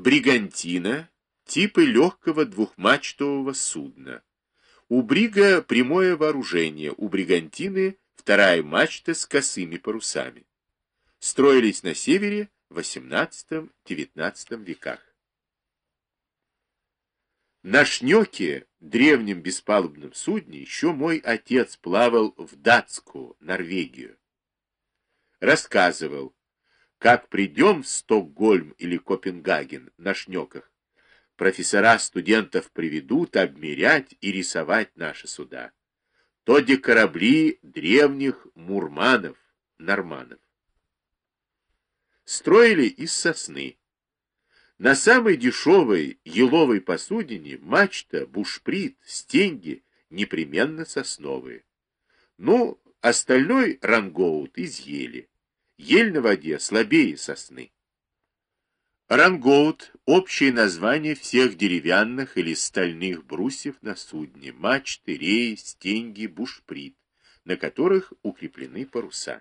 бригантина, типы легкого двухмачтового судна. У брига прямое вооружение, у бригантины вторая мачта с косыми парусами. Строились на севере в XVIII-XIX веках. На Шнёке, древнем беспалубном судне, еще мой отец плавал в датскую Норвегию. Рассказывал, как придем в Стокгольм или Копенгаген на Шнёках, профессора студентов приведут обмерять и рисовать наши суда. То де корабли древних мурманов, норманов. Строили из сосны. На самой дешевой еловой посудине мачта, бушприт, стенги непременно сосновые. Ну, остальной рангоут из ели. Ель на воде слабее сосны. Рангоут – общее название всех деревянных или стальных брусьев на судне, мачты, реи, стенги, бушприт, на которых укреплены паруса.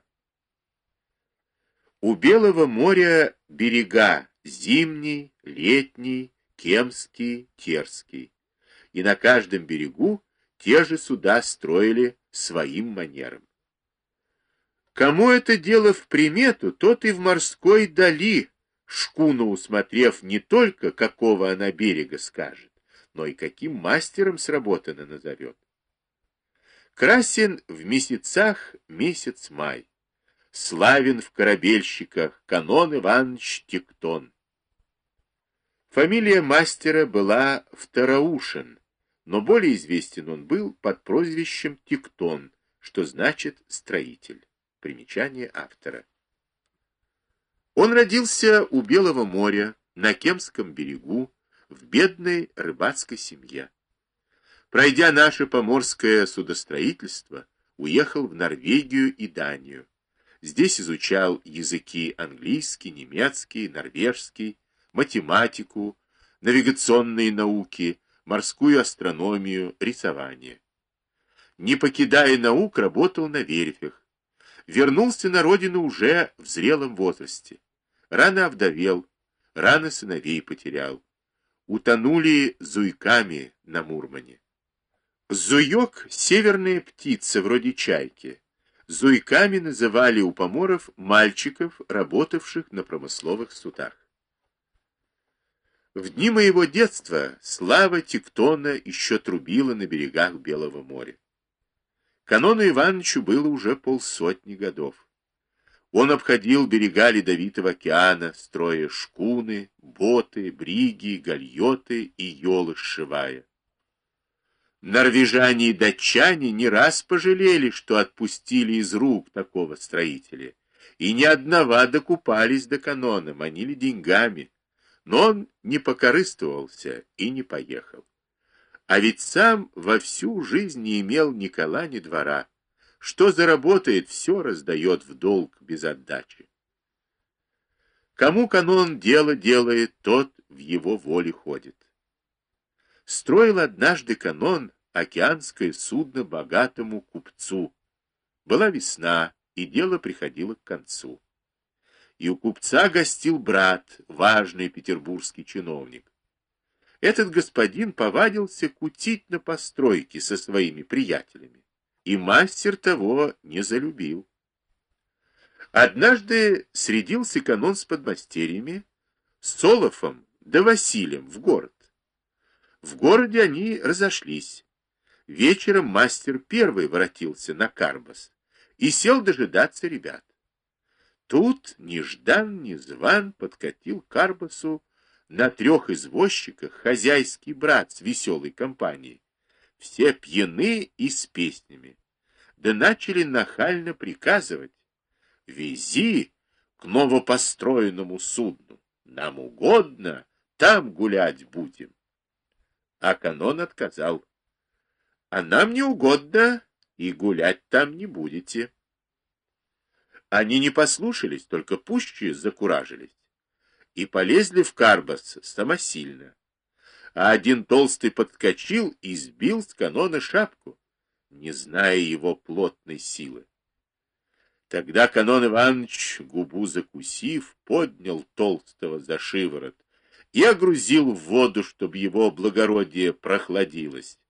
У Белого моря берега Зимний, Летний, Кемский, Терский. И на каждом берегу те же суда строили своим манером. Кому это дело в примету, тот и в морской дали, шкуну усмотрев, не только какого она берега скажет, но и каким мастером сработано назовет. Красен в месяцах месяц май. Славен в корабельщиках Канон Иванович Тектон. Фамилия мастера была Второушин, но более известен он был под прозвищем Тектон, что значит строитель. Примечание автора. Он родился у Белого моря, на Кемском берегу, в бедной рыбацкой семье. Пройдя наше поморское судостроительство, уехал в Норвегию и Данию. Здесь изучал языки английский, немецкий, норвежский, математику, навигационные науки, морскую астрономию, рисование. Не покидая наук, работал на верфях. Вернулся на родину уже в зрелом возрасте. Рано овдовел, рано сыновей потерял. Утонули зуйками на Мурмане. Зуёк — северная птица, вроде чайки. Зуйками называли у поморов мальчиков, работавших на промысловых судах. В дни моего детства слава Тектона еще трубила на берегах Белого моря. Канону Ивановичу было уже 50 годов. Он обходил берега Ледовитого океана, строя шкуны, боты, бриги, гальоты и ёлы сшивая. Норвежане и датчане не раз пожалели, что отпустили из рук такого строителя, и ни одного докупались до Канона, манили деньгами, но он не покорыстовался и не поехал. А ведь сам во всю жизнь не имел ни кола, ни двора. Что заработает, все раздает в долг без отдачи. Кому Канон дело делает, тот в его воле ходит. Строил однажды Канон океанское судно богатому купцу. Была весна, и дело приходило к концу. И у купца гостил брат, важный петербургский чиновник. Этот господин повадился кутить на постройке со своими приятелями, и мастер того не залюбил. Однажды срядился Канон с подмастерьями, с Олафом да Василием в город. В городе они разошлись. Вечером мастер первый воротился на Карбас и сел дожидаться ребят. Тут неждан-незван подкатил к Карбасу на 3 извозчиках хозяйский брат с веселой компанией. Все пьяны и с песнями. Да начали нахально приказывать: «Вези к новопостроенному судну. Нам угодно, там гулять будем». А Канон отказал: «А нам не угодно, и гулять там не будете». Они не послушались, только пуще закуражились и полезли в Карбас самосильно. А один толстый подскочил и сбил с Канона шапку, не зная его плотной силы. Тогда Канон Иванович, губу закусив, поднял толстого за шиворот и огрузил в воду, чтобы его благородие прохладилось.